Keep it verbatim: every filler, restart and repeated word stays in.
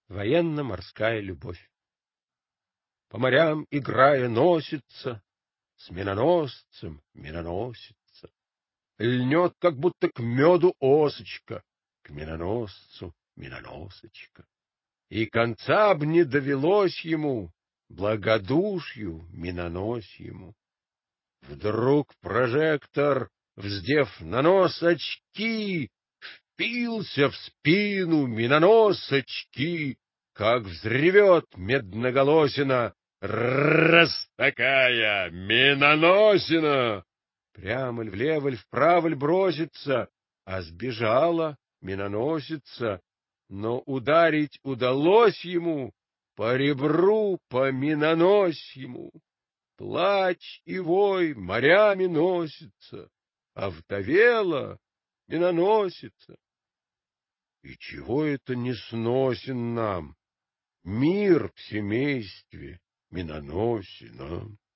Военно-морская любовь. По морям, играя, носится с миноносцем миноносица. Льнет, как будто к меду осочка, к миноносцу миноносочка. И конца б не довелось ему, благодушью миноносьему. Вдруг прожектор, вздев на нос очки, впился в спину миноносочки, как взревет медноголосина: раз такая миноносина! Прямо ль, влево ль, вправо ль бросится, а сбежала миноносица, но ударить удалось ему по ребру, по миноносьему. Плач и вой морями носится, а вдовела миноносица. И чего это не сносен нам мир в семействе миноносином?